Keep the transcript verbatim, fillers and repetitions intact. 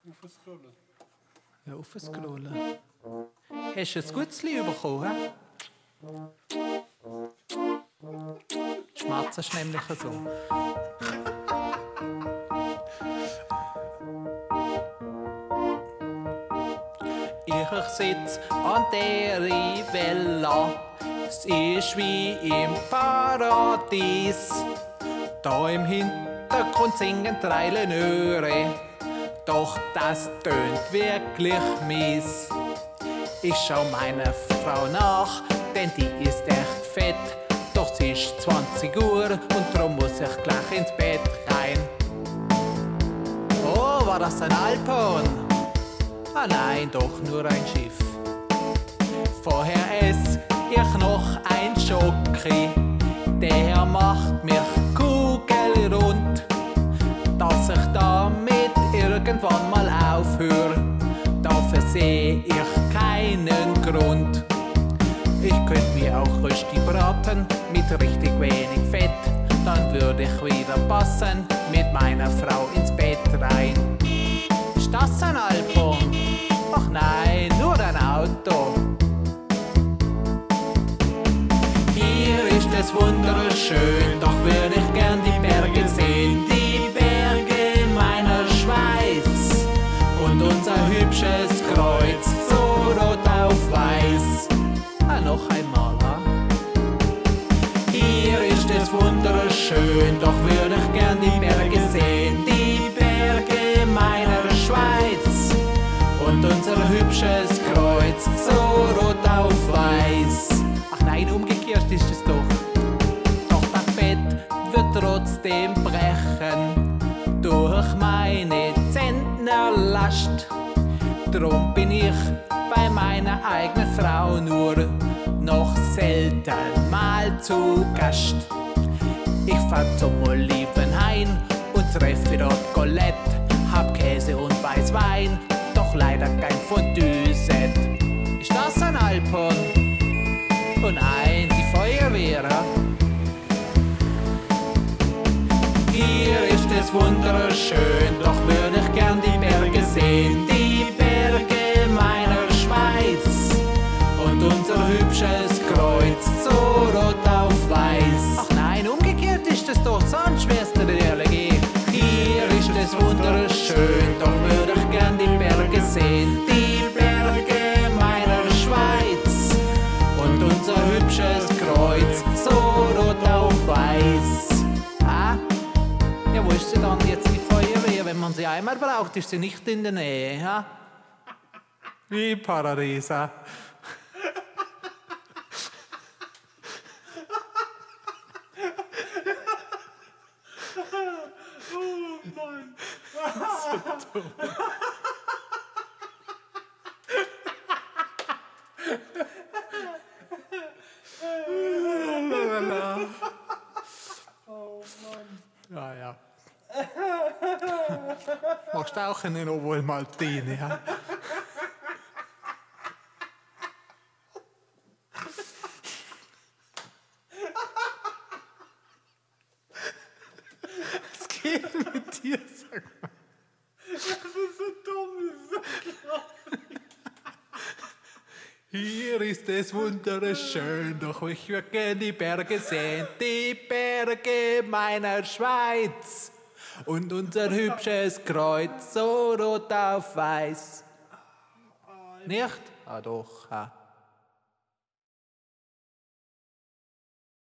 Aufscrollen. Ja, aufscrollen. Hast du ein gutes Lied bekommen? He? Schmatzt ist nämlich so. Ich sitz an der Rivella, es ist wie im Paradies. Da im Hintergrund singen drei Lenöre, doch das tönt wirklich mies. Ich schau meiner Frau nach, denn die ist echt fett. Doch es ist zwanzig Uhr und drum muss ich gleich ins Bett rein. Oh, war das ein Alphorn? Ah nein, doch nur ein Schiff. Vorher ess ich noch ein Schoki, der macht mich kugelrund. Dass ich damit irgendwann mal aufhöre, dafür sehe ich keinen Grund. Ich könnte mir auch Rösti braten mit richtig wenig Fett, dann würde ich wieder passen mit meiner Frau ins Bett rein. Ist das ein Alphorn? Ach nein, nur ein Auto. Hier ist es wunderschön, doch würde ich gern die Berge sehen, die Berge meiner Schweiz und unser hübsches Kreuz, so rot auf weiß. Ah, noch einmal, ah. Hier ist es wunderschön, doch würde ich gern die Berge sehen, die Berge meiner Schweiz und unser hübsches Kreuz, so rot auf weiß. Ach nein, umgekehrt ist es doch. Doch das Bett wird trotzdem brechen durch meine Zentnerlast. Drum bin ich bei meiner eigenen Frau nur noch selten mal zu Gast. Ich fahr zum Olivenhain und treffe dort Colette, hab Käse und Weißwein, doch leider kein Fondue-Set. Ist das ein Alphorn? Oh nein, die Feuerwehr. Hier ist es wunderschön, doch würde ich gern die Berge sehen, die Berge meiner Schweiz und unser hübsches Kreuz, so rot auf weiß. Ach nein, umgekehrt ist es doch, sonst wär's dir ehrlich. Hier ist es wunderschön, doch würde ich gern die Berge sehen, die Berge meiner Schweiz und unser hübsches Kreuz, so rot auf weiß. Ah, ja, wo ist sie dann jetzt die Feuerwehr? Wenn man sie einmal braucht, ist sie nicht in der Nähe, ha? Wie im Paradies, ha? Oh Mann. So dumm. Oh Mann. Ja, ja. Machst du auch einen Ovo Maltini, ja? Was geht mit dir, sag mal? Das ist so dumm, das ist so klar. Hier ist es wunderschön, doch ich würde gerne die Berge sehen, die Berge meiner Schweiz und unser hübsches Kreuz, so rot auf weiß. Nicht? Ah doch, ah.